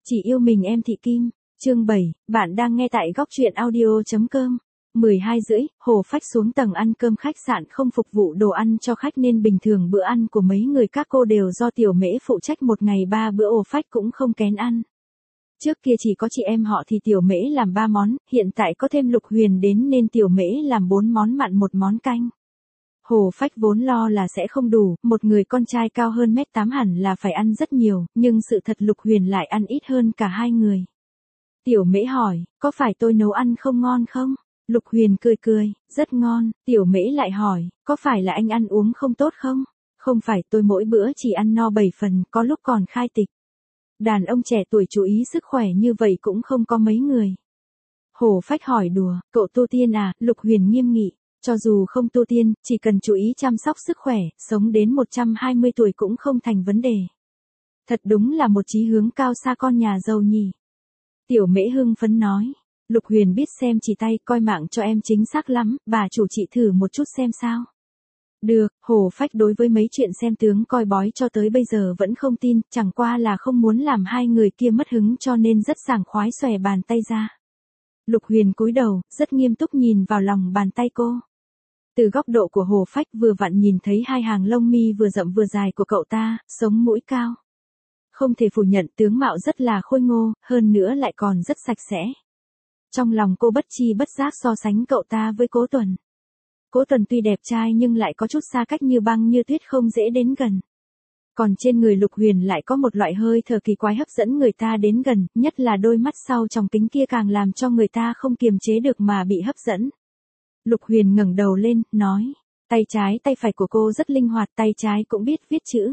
Chỉ yêu mình em Thị Kim, chương 7, bạn đang nghe tại góc truyện audio.com. 12:30, Hồ Phách xuống tầng ăn cơm khách sạn không phục vụ đồ ăn cho khách nên bình thường bữa ăn của mấy người các cô đều do Tiểu Mễ phụ trách, một ngày 3 bữa Hồ Phách cũng không kén ăn. Trước kia chỉ có chị em họ thì Tiểu Mễ làm 3 món, hiện tại có thêm Lục Huyền đến nên Tiểu Mễ làm 4 món mặn 1 món canh. Hồ Phách vốn lo là sẽ không đủ, một người con trai cao hơn 1m8 hẳn là phải ăn rất nhiều, nhưng sự thật Lục Huyền lại ăn ít hơn cả hai người. Tiểu Mễ hỏi, có phải tôi nấu ăn không ngon không? Lục Huyền cười cười, rất ngon. Tiểu Mễ lại hỏi, có phải là anh ăn uống không tốt không? Không phải, tôi mỗi bữa chỉ ăn no 7 phần, có lúc còn khai tịch. Đàn ông trẻ tuổi chú ý sức khỏe như vậy cũng không có mấy người. Hồ Phách hỏi đùa, cậu tu tiên à? Lục Huyền nghiêm nghị, cho dù không tu tiên, chỉ cần chú ý chăm sóc sức khỏe, sống đến 120 tuổi cũng không thành vấn đề. Thật đúng là một chí hướng cao xa con nhà giàu nhỉ. Tiểu Mễ hưng phấn nói. Lục Huyền biết xem chỉ tay, coi mạng cho em chính xác lắm, bà chủ chị thử một chút xem sao. Được, Hồ Phách đối với mấy chuyện xem tướng coi bói cho tới bây giờ vẫn không tin, chẳng qua là không muốn làm hai người kia mất hứng cho nên rất sảng khoái xòe bàn tay ra. Lục Huyền cúi đầu, rất nghiêm túc nhìn vào lòng bàn tay cô. Từ góc độ của Hồ Phách vừa vặn nhìn thấy hai hàng lông mi vừa rậm vừa dài của cậu ta, sống mũi cao. Không thể phủ nhận tướng mạo rất là khôi ngô, hơn nữa lại còn rất sạch sẽ. Trong lòng cô bất chi bất giác so sánh cậu ta với Cố Tuần. Cố Tuần tuy đẹp trai nhưng lại có chút xa cách như băng như tuyết, không dễ đến gần. Còn trên người Lục Huyền lại có một loại hơi thở kỳ quái hấp dẫn người ta đến gần, nhất là đôi mắt sau tròng kính kia càng làm cho người ta không kiềm chế được mà bị hấp dẫn. Lục Huyền ngẩng đầu lên, nói, tay trái tay phải của cô rất linh hoạt, tay trái cũng biết viết chữ.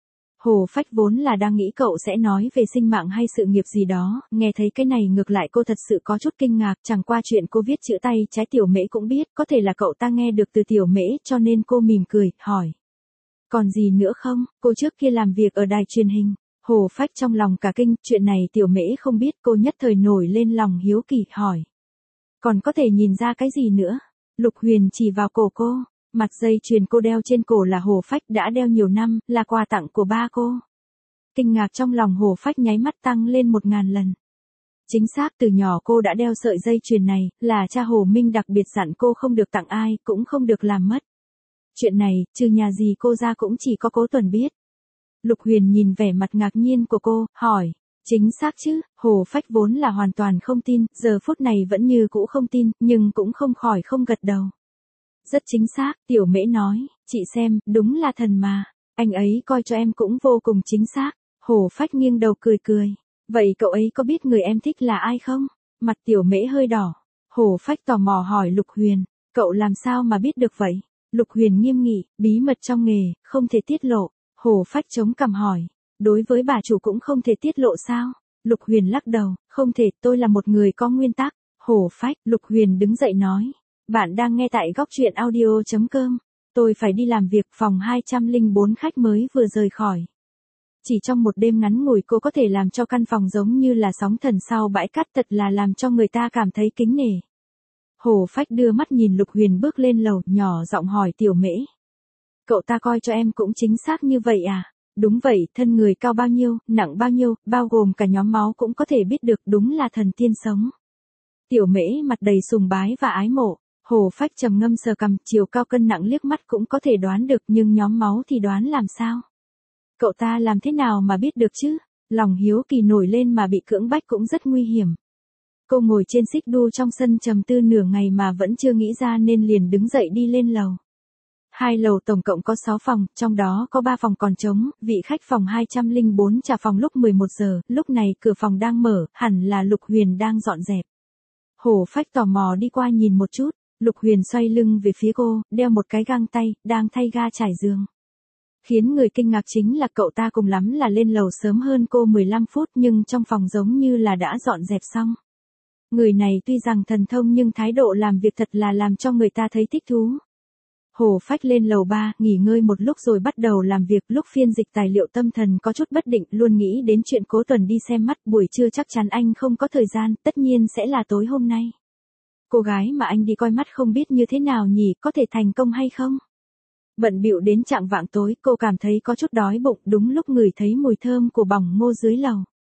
Hồ Phách vốn là đang nghĩ cậu sẽ nói về sinh mạng hay sự nghiệp gì đó, nghe thấy cái này ngược lại cô thật sự có chút kinh ngạc, chẳng qua chuyện cô viết chữ tay trái Tiểu Mễ cũng biết, có thể là cậu ta nghe được từ Tiểu Mễ cho nên cô mỉm cười, hỏi. Còn gì nữa không? Cô trước kia làm việc ở đài truyền hình. Hồ Phách trong lòng cả kinh, chuyện này Tiểu Mễ không biết, cô nhất thời nổi lên lòng hiếu kỳ, hỏi. Còn có thể nhìn ra cái gì nữa? Lục Huyền chỉ vào cổ cô. Mặt dây chuyền cô đeo trên cổ là Hồ Phách đã đeo nhiều năm, là quà tặng của ba cô. Kinh ngạc trong lòng Hồ Phách nháy mắt tăng lên 1000 lần. Chính xác, từ nhỏ cô đã đeo sợi dây chuyền này, là cha Hồ Minh đặc biệt dặn cô không được tặng ai, cũng không được làm mất. Chuyện này, trừ nhà dì cô ra cũng chỉ có Cố Tuần biết. Lục Huyền nhìn vẻ mặt ngạc nhiên của cô, hỏi. Chính xác chứ? Hồ Phách vốn là hoàn toàn không tin, giờ phút này vẫn như cũ không tin, nhưng cũng không khỏi không gật đầu. Rất chính xác, Tiểu Mễ nói, chị xem, đúng là thần mà, anh ấy coi cho em cũng vô cùng chính xác. Hồ Phách nghiêng đầu cười cười, vậy cậu ấy có biết người em thích là ai không? Mặt Tiểu Mễ hơi đỏ. Hồ Phách tò mò hỏi Lục Huyền, cậu làm sao mà biết được vậy? Lục Huyền nghiêm nghị, bí mật trong nghề, không thể tiết lộ. Hồ Phách chống cằm hỏi, đối với bà chủ cũng không thể tiết lộ sao? Lục Huyền lắc đầu, không thể, tôi là một người có nguyên tắc. Hồ Phách, Lục Huyền đứng dậy nói. Bạn đang nghe tại góc truyện audio.com. Tôi phải đi làm việc, phòng 204 khách mới vừa rời khỏi. Chỉ trong một đêm ngắn ngủi cô có thể làm cho căn phòng giống như là sóng thần sau bãi cát, thật là làm cho người ta cảm thấy kính nể. Hồ Phách đưa mắt nhìn Lục Huyền bước lên lầu, nhỏ giọng hỏi Tiểu Mễ. Cậu ta coi cho em cũng chính xác như vậy à? Đúng vậy, thân người cao bao nhiêu, nặng bao nhiêu, bao gồm cả nhóm máu cũng có thể biết được, đúng là thần tiên sống. Tiểu Mễ mặt đầy sùng bái và ái mộ. Hồ Phách trầm ngâm sờ cằm, chiều cao cân nặng liếc mắt cũng có thể đoán được, nhưng nhóm máu thì đoán làm sao? Cậu ta làm thế nào mà biết được chứ? Lòng hiếu kỳ nổi lên mà bị cưỡng bách cũng rất nguy hiểm. Cô ngồi trên xích đu trong sân trầm tư nửa ngày mà vẫn chưa nghĩ ra nên liền đứng dậy đi lên lầu. 2 lầu tổng cộng có 6 phòng, trong đó có 3 phòng còn trống, vị khách phòng 204 trả phòng lúc 11 giờ, lúc này cửa phòng đang mở, hẳn là Lục Huyền đang dọn dẹp. Hồ Phách tò mò đi qua nhìn một chút. Lục Huyền xoay lưng về phía cô, đeo một cái găng tay, đang thay ga trải giường. Khiến người kinh ngạc chính là cậu ta cùng lắm là lên lầu sớm hơn cô 15 phút nhưng trong phòng giống như là đã dọn dẹp xong. Người này tuy rằng thần thông nhưng thái độ làm việc thật là làm cho người ta thấy thích thú. Hồ Phách lên lầu 3, nghỉ ngơi một lúc rồi bắt đầu làm việc, lúc phiên dịch tài liệu tâm thần có chút bất định, luôn nghĩ đến chuyện Cố Tuần đi xem mắt, buổi trưa chắc chắn anh không có thời gian, tất nhiên sẽ là tối hôm nay. Cô gái mà anh đi coi mắt không biết như thế nào nhỉ, có thể thành công hay không? Bận bịu đến chạng vạng tối, cô cảm thấy có chút đói bụng, đúng lúc ngửi thấy mùi thơm của bỏng ngô dưới lầu.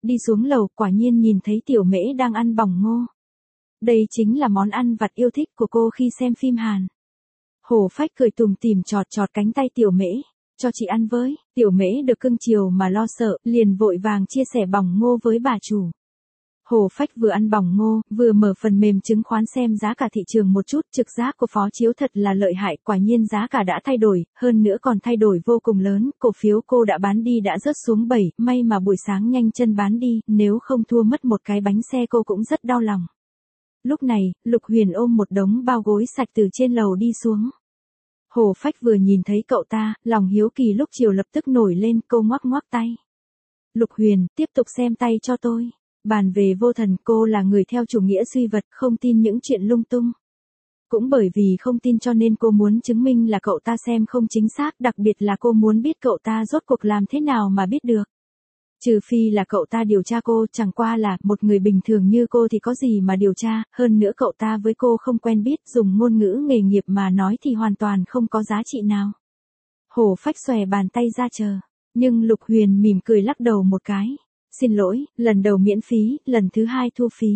đi xuống lầu quả nhiên nhìn thấy tiểu mễ đang ăn bỏng ngô. Đây chính là món ăn vặt yêu thích của cô khi xem phim Hàn. Hổ Phách cười tủm tỉm chọt chọt cánh tay tiểu mễ, cho chị ăn với, tiểu mễ được cưng chiều mà lo sợ, liền vội vàng chia sẻ bỏng ngô với bà chủ. Hổ Phách vừa ăn bỏng ngô, vừa mở phần mềm chứng khoán xem giá cả thị trường một chút, trực giác của Phó Chiếu thật là lợi hại, quả nhiên giá cả đã thay đổi, hơn nữa còn thay đổi vô cùng lớn, cổ phiếu cô đã bán đi đã rớt xuống 7, may mà buổi sáng nhanh chân bán đi, nếu không thua mất một cái bánh xe cô cũng rất đau lòng. Lúc này, Lục Huyền ôm một đống bao gối sạch từ trên lầu đi xuống. Hổ Phách vừa nhìn thấy cậu ta, lòng hiếu kỳ lúc chiều lập tức nổi lên, cô ngoắc ngoắc tay. Lục Huyền, tiếp tục xem tay cho tôi. Bàn về vô thần, cô là người theo chủ nghĩa duy vật, không tin những chuyện lung tung. Cũng bởi vì không tin cho nên cô muốn chứng minh là cậu ta xem không chính xác, đặc biệt là cô muốn biết cậu ta rốt cuộc làm thế nào mà biết được. Trừ phi là cậu ta điều tra cô, chẳng qua là một người bình thường như cô thì có gì mà điều tra, hơn nữa cậu ta với cô không quen biết, dùng ngôn ngữ nghề nghiệp mà nói thì hoàn toàn không có giá trị nào. Hổ Phách xòe bàn tay ra chờ, nhưng Lục Huyền mỉm cười lắc đầu một cái. Xin lỗi, lần đầu miễn phí, lần thứ hai thu phí.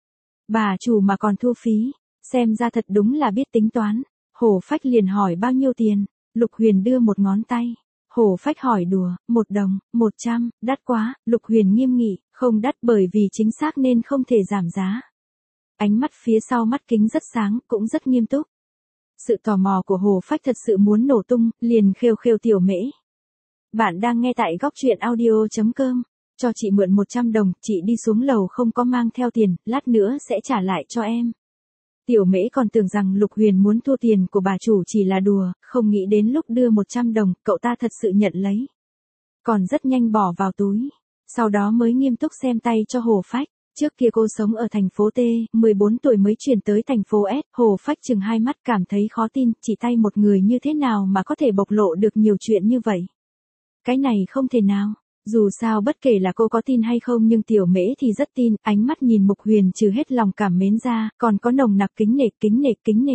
Bà chủ mà còn thu phí, xem ra thật đúng là biết tính toán. Hổ Phách liền hỏi bao nhiêu tiền, Lục Huyền đưa một ngón tay. Hổ Phách hỏi đùa, 1 đồng, 100, đắt quá, Lục Huyền nghiêm nghị, không đắt bởi vì chính xác nên không thể giảm giá. Ánh mắt phía sau mắt kính rất sáng, cũng rất nghiêm túc. Sự tò mò của Hổ Phách thật sự muốn nổ tung, liền khêu khêu tiểu mễ. Bạn đang nghe tại góc truyện audio.com. Cho chị mượn 100 đồng, chị đi xuống lầu không có mang theo tiền, lát nữa sẽ trả lại cho em. Tiểu mễ còn tưởng rằng Lục Huyền muốn thua tiền của bà chủ chỉ là đùa, không nghĩ đến lúc đưa 100 đồng, cậu ta thật sự nhận lấy. Còn rất nhanh bỏ vào túi. Sau đó mới nghiêm túc xem tay cho Hổ Phách. Trước kia cô sống ở thành phố T, 14 tuổi mới chuyển tới thành phố S, Hổ Phách chừng hai mắt cảm thấy khó tin, chỉ tay một người như thế nào mà có thể bộc lộ được nhiều chuyện như vậy. Cái này không thể nào. Dù sao bất kể là cô có tin hay không nhưng tiểu mễ thì rất tin, ánh mắt nhìn Mục Huyền trừ hết lòng cảm mến ra, còn có nồng nặc kính nể.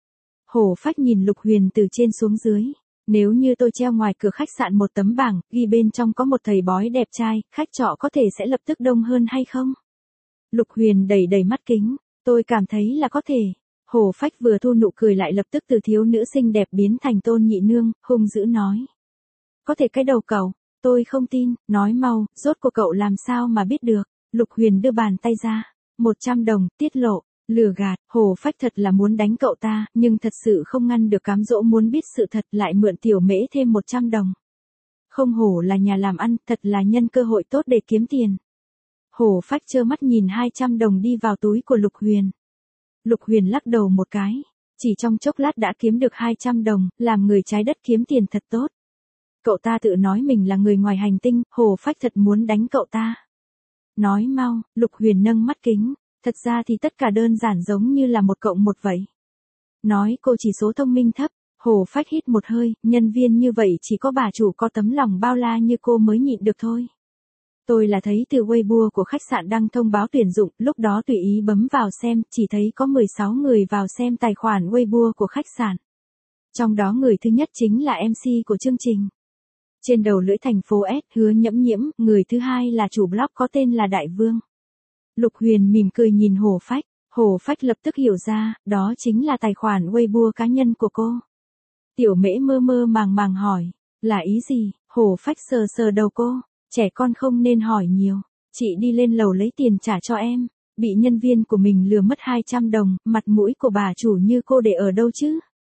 Hổ Phách nhìn Lục Huyền từ trên xuống dưới. Nếu như tôi treo ngoài cửa khách sạn một tấm bảng, ghi bên trong có một thầy bói đẹp trai, khách trọ có thể sẽ lập tức đông hơn hay không? Lục Huyền đầy đầy mắt kính, tôi cảm thấy là có thể. Hổ Phách vừa thu nụ cười lại lập tức từ thiếu nữ xinh đẹp biến thành Tôn nhị nương, hung dữ nói. Có thể cái đầu cậu. Tôi không tin, nói mau, rốt cuộc cậu làm sao mà biết được. Lục Huyền đưa bàn tay ra. 100 đồng, tiết lộ, lừa gạt, Hổ Phách thật là muốn đánh cậu ta, nhưng thật sự không ngăn được cám dỗ muốn biết sự thật lại mượn tiểu mễ thêm 100 đồng. Không hổ là nhà làm ăn, thật là nhân cơ hội tốt để kiếm tiền. Hổ Phách trơ mắt nhìn 200 đồng đi vào túi của Lục Huyền. Lục Huyền lắc đầu một cái. Chỉ trong chốc lát đã kiếm được 200 đồng, làm người trái đất kiếm tiền thật tốt. Cậu ta tự nói mình là người ngoài hành tinh, Hổ Phách thật muốn đánh cậu ta. Nói mau, Lục Huyền nâng mắt kính, thật ra thì tất cả đơn giản giống như là 1+1 vậy. Nói cô chỉ số thông minh thấp, Hổ Phách hít một hơi, nhân viên như vậy chỉ có bà chủ có tấm lòng bao la như cô mới nhịn được thôi. Tôi là thấy từ Weibo của khách sạn đăng thông báo tuyển dụng, lúc đó tùy ý bấm vào xem, chỉ thấy có 16 người vào xem tài khoản Weibo của khách sạn. Trong đó người thứ nhất chính là MC của chương trình. Trên đầu lưỡi thành phố S, Hứa Nhẫm Nhiễm, người thứ hai là chủ blog có tên là Đại Vương. Lục Huyền mỉm cười nhìn Hổ Phách, Hổ Phách lập tức hiểu ra, đó chính là tài khoản Weibo cá nhân của cô. Tiểu mễ mơ mơ màng hỏi, là ý gì? Hổ Phách sờ sờ đầu cô, trẻ con không nên hỏi nhiều, chị đi lên lầu lấy tiền trả cho em, bị nhân viên của mình lừa mất 200 đồng, mặt mũi của bà chủ như cô để ở đâu chứ?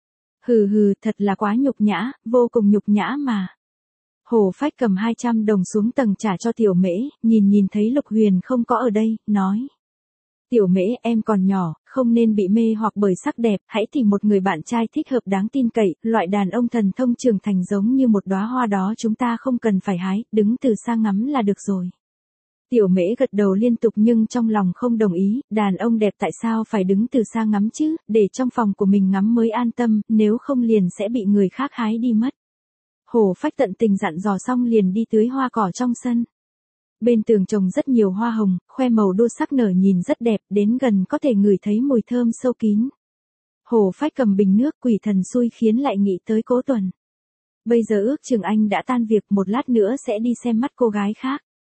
Hừ, thật là quá nhục nhã, vô cùng nhục nhã mà. Hổ Phách cầm 200 đồng xuống tầng trả cho tiểu mễ, nhìn thấy Lục Huyền không có ở đây, nói. Tiểu mễ em còn nhỏ, không nên bị mê hoặc bởi sắc đẹp, hãy tìm một người bạn trai thích hợp đáng tin cậy, loại đàn ông thần thông trưởng thành giống như một đóa hoa đó chúng ta không cần phải hái, đứng từ xa ngắm là được rồi. Tiểu mễ gật đầu liên tục nhưng trong lòng không đồng ý, đàn ông đẹp tại sao phải đứng từ xa ngắm chứ, để trong phòng của mình ngắm mới an tâm, nếu không liền sẽ bị người khác hái đi mất. Hổ Phách tận tình dặn dò xong liền đi tưới hoa cỏ trong sân. Bên tường trồng rất nhiều hoa hồng, khoe màu đua sắc nở nhìn rất đẹp, đến gần có thể ngửi thấy mùi thơm sâu kín. Hổ Phách cầm bình nước quỷ thần xui khiến lại nghĩ tới Cố Tuần. Bây giờ ước chừng anh đã tan việc một lát nữa sẽ đi xem mắt cô gái khác.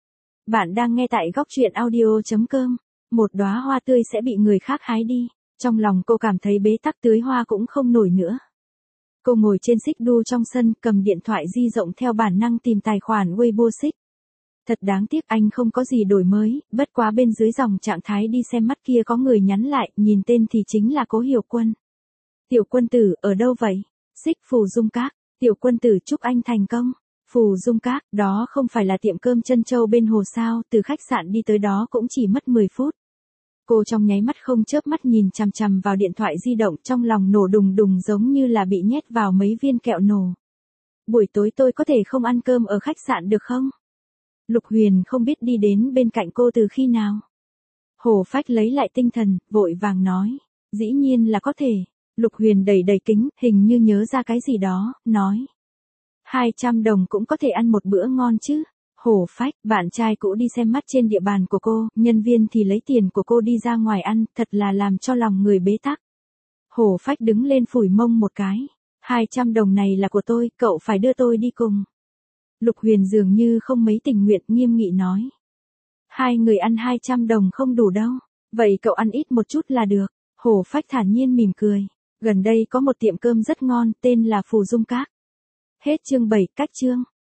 Bạn đang nghe tại góc chuyện audio.com. Một đóa hoa tươi sẽ bị người khác hái đi. Trong lòng cô cảm thấy bế tắc, tưới hoa cũng không nổi nữa. Cô ngồi trên xích đu trong sân, cầm điện thoại di động theo bản năng tìm tài khoản Weibo xích. Thật đáng tiếc anh không có gì đổi mới, bất quá bên dưới dòng trạng thái đi xem mắt kia có người nhắn lại, nhìn tên thì chính là Cố Hiểu Quân. Tiểu quân tử, ở đâu vậy? Xích Phù Dung Các. Tiểu quân tử chúc anh thành công. Phù Dung Các, đó không phải là tiệm cơm chân châu bên hồ sao, từ khách sạn đi tới đó cũng chỉ mất 10 phút. Cô trong nháy mắt không chớp mắt nhìn chằm chằm vào điện thoại di động, trong lòng nổ đùng đùng giống như là bị nhét vào mấy viên kẹo nổ. Buổi tối tôi có thể không ăn cơm ở khách sạn được không? Lục Huyền không biết đi đến bên cạnh cô từ khi nào. Hồ Phách lấy lại tinh thần, vội vàng nói. Dĩ nhiên là có thể. Lục Huyền đầy đầy kính, hình như nhớ ra cái gì đó, nói. 200 đồng cũng có thể ăn một bữa ngon chứ. Hồ Phách, bạn trai cũ đi xem mắt trên địa bàn của cô, nhân viên thì lấy tiền của cô đi ra ngoài ăn, thật là làm cho lòng người bế tắc. Hồ Phách đứng lên phủi mông một cái. 200 đồng này là của tôi, cậu phải đưa tôi đi cùng. Lục Huyền dường như không mấy tình nguyện, nghiêm nghị nói. Hai người ăn 200 đồng không đủ đâu, vậy cậu ăn ít một chút là được. Hồ Phách thản nhiên mỉm cười. Gần đây có một tiệm cơm rất ngon, tên là Phù Dung Các. Hết chương 7, cách chương.